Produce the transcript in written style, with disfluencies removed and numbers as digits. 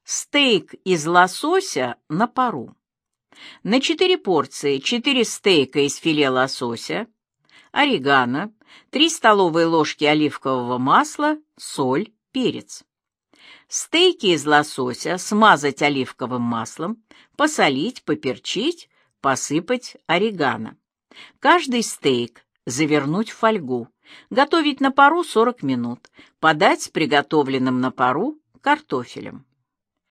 Стейк из лосося на пару. На 4 порции 4 стейка из филе лосося, орегано, 3 столовые ложки оливкового масла, соль, перец. Стейки из лосося смазать оливковым маслом, посолить, поперчить, посыпать орегано. Каждый стейк завернуть в фольгу. Готовить на пару 40 минут. Подать с приготовленным на пару картофелем.